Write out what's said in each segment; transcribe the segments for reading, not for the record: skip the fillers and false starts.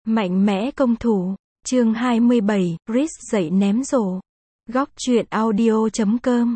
Mạnh mẽ công thủ. Chương 27, Chris dậy ném rổ. Góc truyện audio.com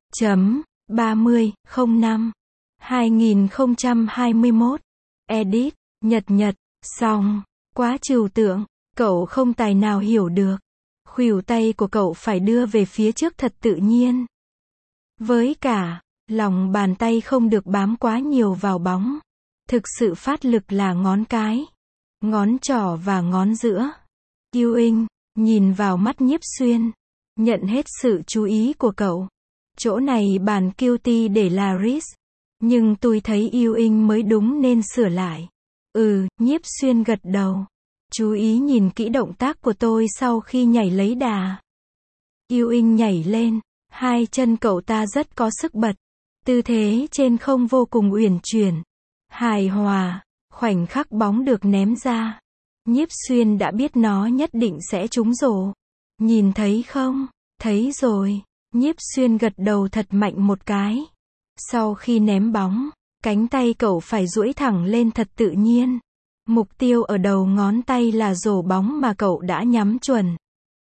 30/05/2021. Edit. Nhật. Xong. Quá trừu tượng. Cậu không tài nào hiểu được. Khuỷu tay của cậu phải đưa về phía trước thật tự nhiên. Với cả, lòng bàn tay không được bám quá nhiều vào bóng. Thực sự phát lực là ngón cái, ngón trỏ và ngón giữa. Ewing nhìn vào mắt Nhiếp Xuyên, nhận hết sự chú ý của cậu. Chỗ này bàn guilty để là Chris, nhưng tôi thấy Ewing mới đúng nên sửa lại. Nhiếp Xuyên gật đầu. Chú ý nhìn kỹ động tác của tôi sau khi nhảy lấy đà. Ewing nhảy lên, hai chân cậu ta rất có sức bật. Tư thế trên không vô cùng uyển chuyển, hài hòa. Khoảnh khắc bóng được ném ra, Nhiếp Xuyên đã biết nó nhất định sẽ trúng rổ. Nhìn thấy không? Thấy rồi. Nhiếp Xuyên gật đầu thật mạnh một cái. Sau khi ném bóng, cánh tay cậu phải duỗi thẳng lên thật tự nhiên. Mục tiêu ở đầu ngón tay là rổ bóng mà cậu đã nhắm chuẩn.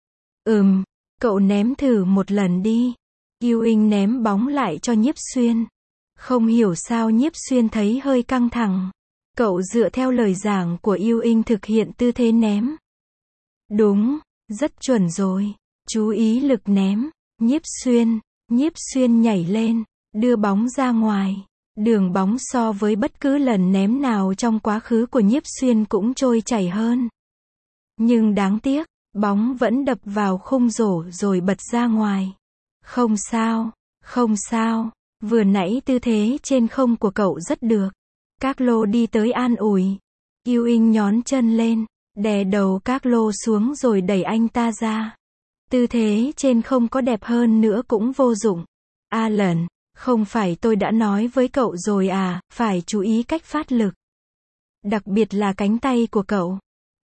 Cậu ném thử một lần đi. Ewing ném bóng lại cho Nhiếp Xuyên. Không hiểu sao Nhiếp Xuyên thấy hơi căng thẳng. Cậu dựa theo lời giảng của Ewing thực hiện tư thế ném. Đúng, rất chuẩn rồi. Chú ý lực ném. Nhiếp Xuyên nhảy lên, đưa bóng ra ngoài. Đường bóng so với bất cứ lần ném nào trong quá khứ của Nhiếp Xuyên cũng trôi chảy hơn. Nhưng đáng tiếc, bóng vẫn đập vào khung rổ rồi bật ra ngoài. Không sao. Vừa nãy tư thế trên không của cậu rất được. Carlo đi tới an ủi. Ewing nhón chân lên, đè đầu Carlo xuống rồi đẩy anh ta ra. Tư thế trên không có đẹp hơn nữa cũng vô dụng. Alan, không phải tôi đã nói với cậu rồi à, phải chú ý cách phát lực. Đặc biệt là cánh tay của cậu.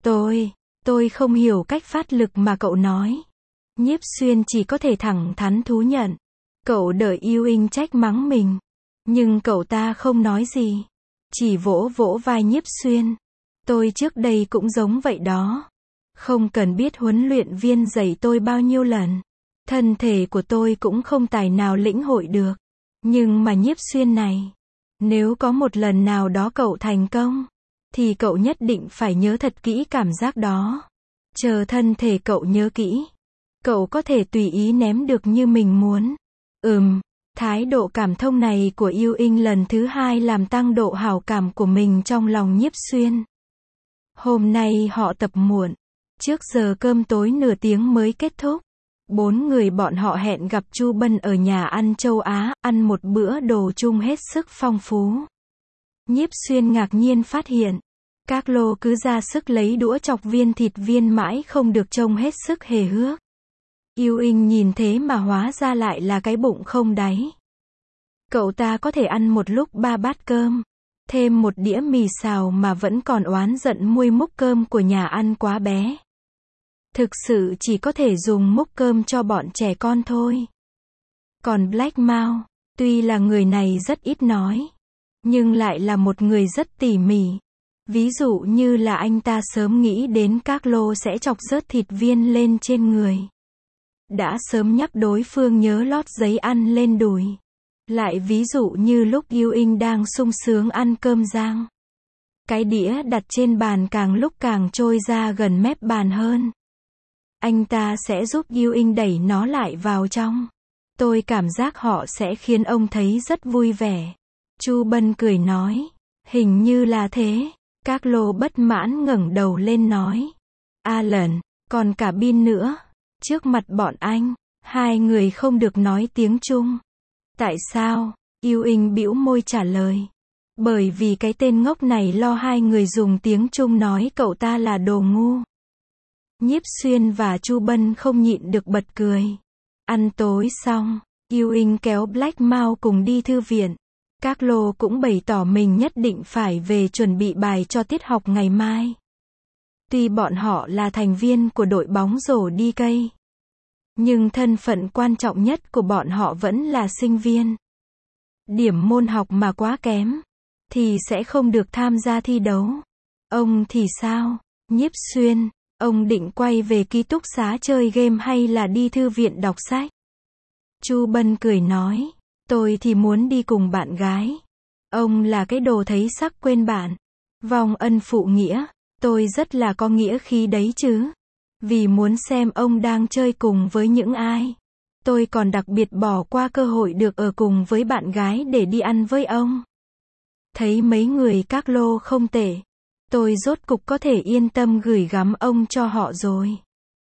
Tôi không hiểu cách phát lực mà cậu nói. Nhiếp Xuyên chỉ có thể thẳng thắn thú nhận. Cậu đợi Ewing trách mắng mình. Nhưng cậu ta không nói gì. Chỉ vỗ vai Nhiếp Xuyên. Tôi trước đây cũng giống vậy đó. Không cần biết huấn luyện viên dạy tôi bao nhiêu lần. Thân thể của tôi cũng không tài nào lĩnh hội được. Nhưng mà Nhiếp Xuyên này, nếu có một lần nào đó cậu thành công, thì cậu nhất định phải nhớ thật kỹ cảm giác đó. Chờ thân thể cậu nhớ kỹ, cậu có thể tùy ý ném được như mình muốn. Thái độ cảm thông này của Ewing lần thứ hai làm tăng độ hảo cảm của mình trong lòng Nhiếp Xuyên. Hôm nay họ tập muộn. Trước giờ cơm tối nửa tiếng mới kết thúc. 4 người bọn họ hẹn gặp Chu Bân ở nhà ăn châu Á, ăn một bữa đồ chung hết sức phong phú. Nhiếp Xuyên ngạc nhiên phát hiện, Carlo cứ ra sức lấy đũa chọc viên thịt viên mãi không được, trông hết sức hề hước. Ewing nhìn thế mà hóa ra lại là cái bụng không đáy. Cậu ta có thể ăn một lúc 3 bát cơm, thêm một đĩa mì xào mà vẫn còn oán giận muôi múc cơm của nhà ăn quá bé. Thực sự chỉ có thể dùng múc cơm cho bọn trẻ con thôi. Còn Black Mao, tuy là người này rất ít nói, nhưng lại là một người rất tỉ mỉ. Ví dụ như là anh ta sớm nghĩ đến Carlo sẽ chọc rớt thịt viên lên trên người. Đã sớm nhắc đối phương nhớ lót giấy ăn lên đùi. Lại ví dụ như lúc Ewing đang sung sướng ăn cơm rang. Cái đĩa đặt trên bàn càng lúc càng trôi ra gần mép bàn hơn. Anh ta sẽ giúp Ewing đẩy nó lại vào trong. Tôi cảm giác họ sẽ khiến ông thấy rất vui vẻ. Chu Bân cười nói. Hình như là thế. Carlo bất mãn ngẩng đầu lên nói. Alan, còn cả Bin nữa. Trước mặt bọn anh, hai người không được nói tiếng Trung. Tại sao? Ewing bĩu môi trả lời. Bởi vì cái tên ngốc này lo hai người dùng tiếng Trung nói cậu ta là đồ ngu. Nhiếp Xuyên và Chu Bân không nhịn được bật cười. Ăn tối xong, Ewing kéo Black Mao cùng đi thư viện. Carlo cũng bày tỏ mình nhất định phải về chuẩn bị bài cho tiết học ngày mai. Tuy bọn họ là thành viên của đội bóng rổ đi cây, nhưng thân phận quan trọng nhất của bọn họ vẫn là sinh viên. Điểm môn học mà quá kém, thì sẽ không được tham gia thi đấu. Ông thì sao? Nhiếp Xuyên, ông định quay về ký túc xá chơi game hay là đi thư viện đọc sách? Chu Bân cười nói, tôi thì muốn đi cùng bạn gái. Ông là cái đồ thấy sắc quên bạn. Vong ân phụ nghĩa, tôi rất là có nghĩa khí đấy chứ. Vì muốn xem ông đang chơi cùng với những ai. Tôi còn đặc biệt bỏ qua cơ hội được ở cùng với bạn gái để đi ăn với ông. Thấy mấy người các lô không tệ. Tôi rốt cục có thể yên tâm gửi gắm ông cho họ rồi.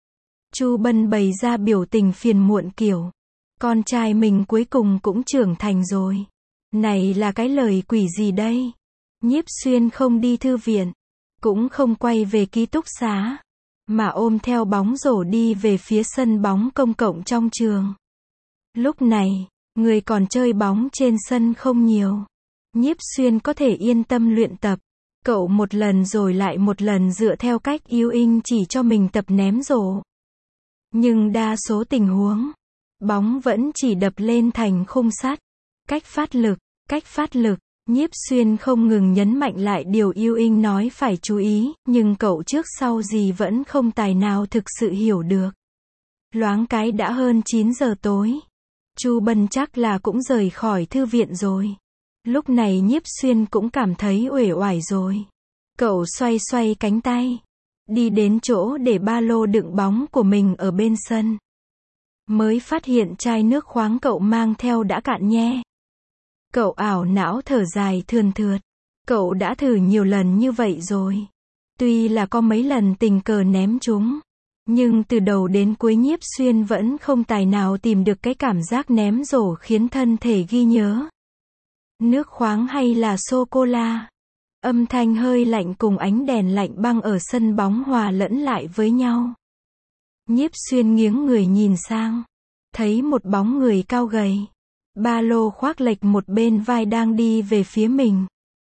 Chu Bân bày ra biểu tình phiền muộn kiểu. Con trai mình cuối cùng cũng trưởng thành rồi. Này là cái lời quỷ gì đây? Nhiếp Xuyên không đi thư viện. Cũng không quay về ký túc xá. Mà ôm theo bóng rổ đi về phía sân bóng công cộng trong trường. Lúc này, người còn chơi bóng trên sân không nhiều. Nhiếp Xuyên có thể yên tâm luyện tập. Cậu một lần rồi lại một lần dựa theo cách yêu inh chỉ cho mình tập ném rổ. Nhưng đa số tình huống, bóng vẫn chỉ đập lên thành khung sắt. Cách phát lực, Nhiếp Xuyên không ngừng nhấn mạnh lại điều yêu inh nói phải chú ý, nhưng cậu trước sau gì vẫn không tài nào thực sự hiểu được. Loáng cái đã hơn 9 giờ tối. Chu Bân chắc là cũng rời khỏi thư viện rồi. Lúc này Nhiếp Xuyên cũng cảm thấy uể oải rồi. Cậu xoay xoay cánh tay. Đi đến chỗ để ba lô đựng bóng của mình ở bên sân. Mới phát hiện chai nước khoáng cậu mang theo đã cạn nhe. Cậu ảo não thở dài thườn thượt. Cậu đã thử nhiều lần như vậy rồi. Tuy là có mấy lần tình cờ ném chúng. Nhưng từ đầu đến cuối Nhiếp Xuyên vẫn không tài nào tìm được cái cảm giác ném rổ khiến thân thể ghi nhớ. Nước khoáng hay là sô-cô-la? Âm thanh hơi lạnh cùng ánh đèn lạnh băng ở sân bóng hòa lẫn lại với nhau. Nhiếp Xuyên nghiếng người nhìn sang. Thấy một bóng người cao gầy. Ba lô khoác lệch một bên vai đang đi về phía mình.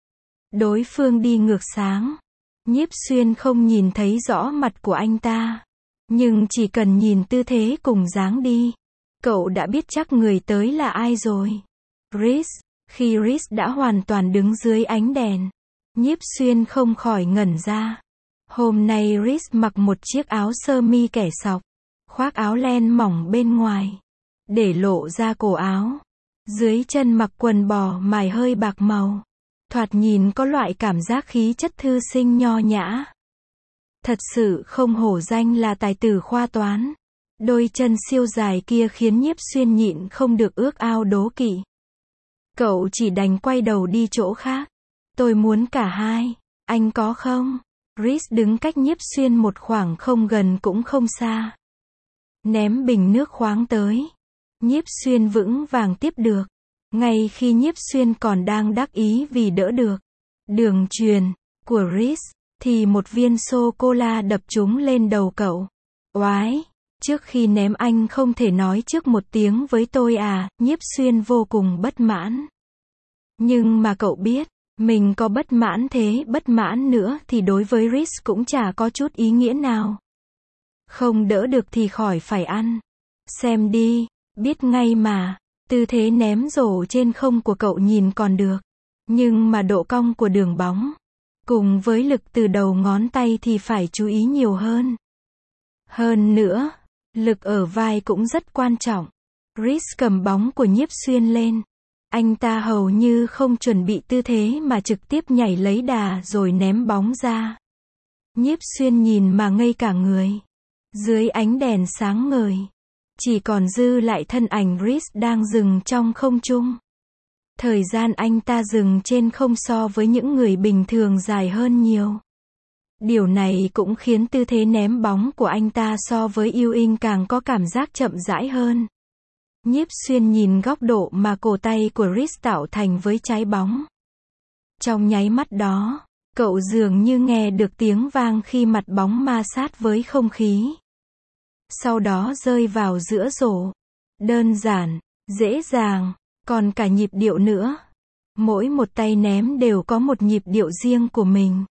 Đối phương đi ngược sáng. Nhiếp Xuyên không nhìn thấy rõ mặt của anh ta. Nhưng chỉ cần nhìn tư thế cùng dáng đi. Cậu đã biết chắc người tới là ai rồi. Rhys. Khi Rhys đã hoàn toàn đứng dưới ánh đèn. Nhiếp Xuyên không khỏi ngẩn ra. Hôm nay Rhys mặc một chiếc áo sơ mi kẻ sọc. Khoác áo len mỏng bên ngoài. Để lộ ra cổ áo. Dưới chân mặc quần bò mài hơi bạc màu. Thoạt nhìn có loại cảm giác khí chất thư sinh nho nhã. Thật sự không hổ danh là tài tử khoa toán. Đôi chân siêu dài kia khiến Nhiếp Xuyên nhịn không được ước ao đố kỵ. Cậu chỉ đành quay đầu đi chỗ khác. Tôi muốn cả hai. Anh có không? Rhys đứng cách Nhiếp Xuyên một khoảng không gần cũng không xa. Ném bình nước khoáng tới. Nhiếp Xuyên vững vàng tiếp được. Ngay khi Nhiếp Xuyên còn đang đắc ý vì đỡ được đường chuyền của Rhys, thì một viên sô-cô-la đập trúng lên đầu cậu. Oái! Trước khi ném anh không thể nói trước một tiếng với tôi à? Nhiếp Xuyên vô cùng bất mãn. Nhưng mà cậu biết, mình có bất mãn thế bất mãn nữa thì đối với Rhys cũng chả có chút ý nghĩa nào. Không đỡ được thì khỏi phải ăn. Xem đi, biết ngay mà. Tư thế ném rổ trên không của cậu nhìn còn được. Nhưng mà độ cong của đường bóng, cùng với lực từ đầu ngón tay thì phải chú ý nhiều hơn. Hơn nữa, lực ở vai cũng rất quan trọng. Rhys cầm bóng của Nhiếp Xuyên lên. Anh ta hầu như không chuẩn bị tư thế mà trực tiếp nhảy lấy đà rồi ném bóng ra. Nhiếp Xuyên nhìn mà ngây cả người. Dưới ánh đèn sáng ngời, chỉ còn dư lại thân ảnh Rhys đang dừng trong không trung. Thời gian anh ta dừng trên không so với những người bình thường dài hơn nhiều. Điều này cũng khiến tư thế ném bóng của anh ta so với yêu inh càng có cảm giác chậm rãi hơn. Nhiếp Xuyên nhìn góc độ mà cổ tay của Rhys tạo thành với trái bóng. Trong nháy mắt đó, cậu dường như nghe được tiếng vang khi mặt bóng ma sát với không khí. Sau đó rơi vào giữa rổ. Đơn giản, dễ dàng, còn cả nhịp điệu nữa. Mỗi một tay ném đều có một nhịp điệu riêng của mình.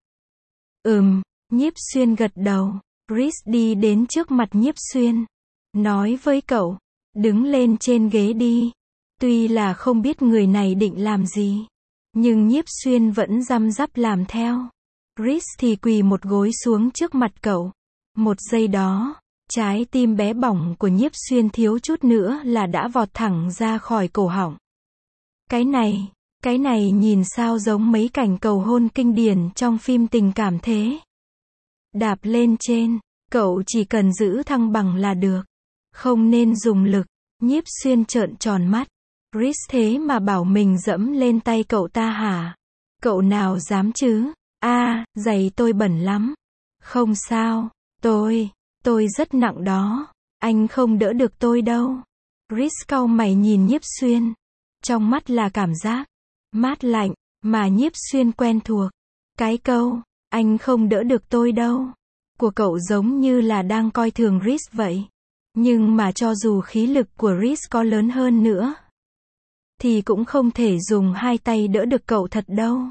Nhiếp Xuyên gật đầu. Rhys đi đến trước mặt Nhiếp Xuyên. Nói với cậu, đứng lên trên ghế đi. Tuy là không biết người này định làm gì, nhưng Nhiếp Xuyên vẫn răm rắp làm theo. Rhys thì quỳ một gối xuống trước mặt cậu. Một giây đó, trái tim bé bỏng của Nhiếp Xuyên thiếu chút nữa là đã vọt thẳng ra khỏi cổ họng. Cái này nhìn sao giống mấy cảnh cầu hôn kinh điển trong phim tình cảm thế. Đạp lên trên, cậu chỉ cần giữ thăng bằng là được. Không nên dùng lực. Nhiếp Xuyên trợn tròn mắt. Rhys thế mà bảo mình dẫm lên tay cậu ta hả? Cậu nào dám chứ? Giày tôi bẩn lắm. Không sao, tôi rất nặng đó. Anh không đỡ được tôi đâu. Rhys cau mày nhìn Nhiếp Xuyên. Trong mắt là cảm giác mát lạnh mà Nhiếp Xuyên quen thuộc. Cái câu, anh không đỡ được tôi đâu, của cậu giống như là đang coi thường Rhys vậy. Nhưng mà cho dù khí lực của Rhys có lớn hơn nữa, thì cũng không thể dùng hai tay đỡ được cậu thật đâu.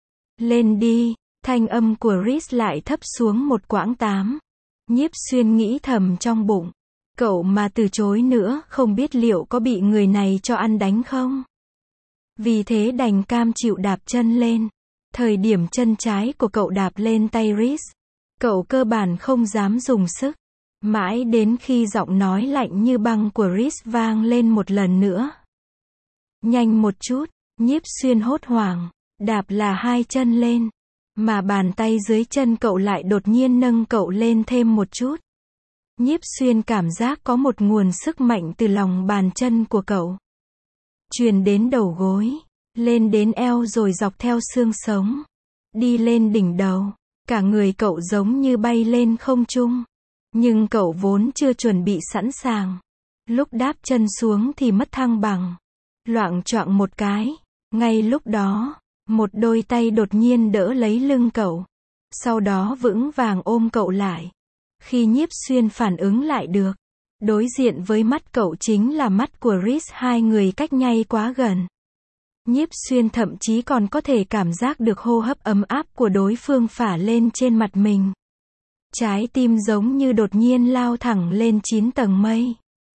Lên đi, thanh âm của Rhys lại thấp xuống một quãng 8. Nhiếp Xuyên nghĩ thầm trong bụng. Cậu mà từ chối nữa không biết liệu có bị người này cho ăn đánh không? Vì thế đành cam chịu đạp chân lên. Thời điểm chân trái của cậu đạp lên tay Rhys, cậu cơ bản không dám dùng sức. Mãi đến khi giọng nói lạnh như băng của Rhys vang lên một lần nữa. Nhanh một chút, Nhiếp Xuyên hốt hoảng, đạp là hai chân lên. Mà bàn tay dưới chân cậu lại đột nhiên nâng cậu lên thêm một chút. Nhiếp Xuyên cảm giác có một nguồn sức mạnh từ lòng bàn chân của cậu truyền đến đầu gối, lên đến eo rồi dọc theo xương sống, đi lên đỉnh đầu. Cả người cậu giống như bay lên không trung. Nhưng cậu vốn chưa chuẩn bị sẵn sàng. Lúc đáp chân xuống thì mất thăng bằng. Loạng choạng một cái. Ngay lúc đó, một đôi tay đột nhiên đỡ lấy lưng cậu. Sau đó vững vàng ôm cậu lại. Khi Nhiếp Xuyên phản ứng lại được, đối diện với mắt cậu chính là mắt của Rhys, hai người cách nhau quá gần. Nhiếp Xuyên thậm chí còn có thể cảm giác được hô hấp ấm áp của đối phương phả lên trên mặt mình. Trái tim giống như đột nhiên lao thẳng lên 9 tầng mây.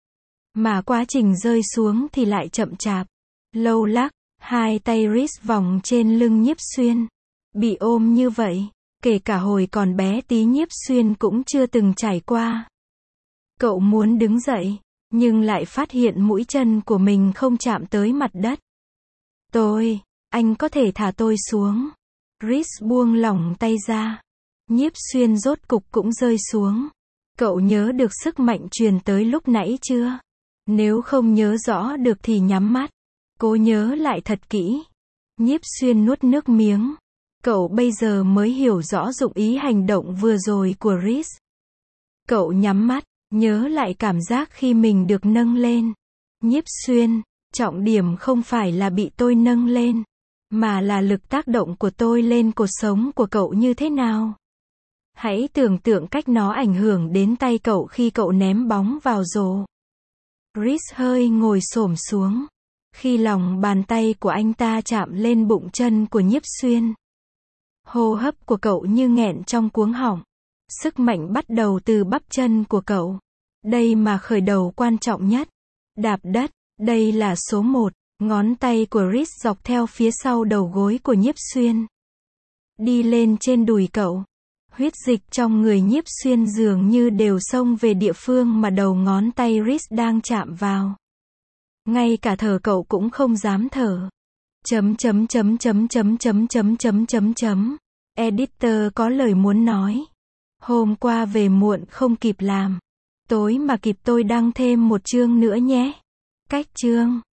Mà quá trình rơi xuống thì lại chậm chạp, lâu lắc, hai tay Rhys vòng trên lưng Nhiếp Xuyên. Bị ôm như vậy, kể cả hồi còn bé tí Nhiếp Xuyên cũng chưa từng trải qua. Cậu muốn đứng dậy, nhưng lại phát hiện mũi chân của mình không chạm tới mặt đất. Anh có thể thả tôi xuống. Rhys buông lỏng tay ra. Nhiếp Xuyên rốt cục cũng rơi xuống. Cậu nhớ được sức mạnh truyền tới lúc nãy chưa? Nếu không nhớ rõ được thì nhắm mắt. Cố nhớ lại thật kỹ. Nhiếp Xuyên nuốt nước miếng. Cậu bây giờ mới hiểu rõ dụng ý hành động vừa rồi của Rhys. Cậu nhắm mắt, nhớ lại cảm giác khi mình được nâng lên. Nhiếp Xuyên, trọng điểm không phải là bị tôi nâng lên, mà là lực tác động của tôi lên cột sống của cậu như thế nào. Hãy tưởng tượng cách nó ảnh hưởng đến tay cậu khi cậu ném bóng vào rổ. Rhys hơi ngồi xổm xuống. Khi lòng bàn tay của anh ta chạm lên bụng chân của Nhiếp Xuyên, hô hấp của cậu như nghẹn trong cuống họng. Sức mạnh bắt đầu từ bắp chân của cậu. Đây mà khởi đầu quan trọng nhất. Đạp đất, đây là số 1. Ngón tay của Rhys dọc theo phía sau đầu gối của Nhiếp Xuyên, đi lên trên đùi cậu. Huyết dịch trong người Nhiếp Xuyên dường như đều xông về địa phương mà đầu ngón tay Rhys đang chạm vào. Ngay cả thở cậu cũng không dám thở. Editor có lời muốn nói. Hôm qua về muộn không kịp làm. Tối mà kịp tôi đăng thêm một chương nữa nhé. Cách chương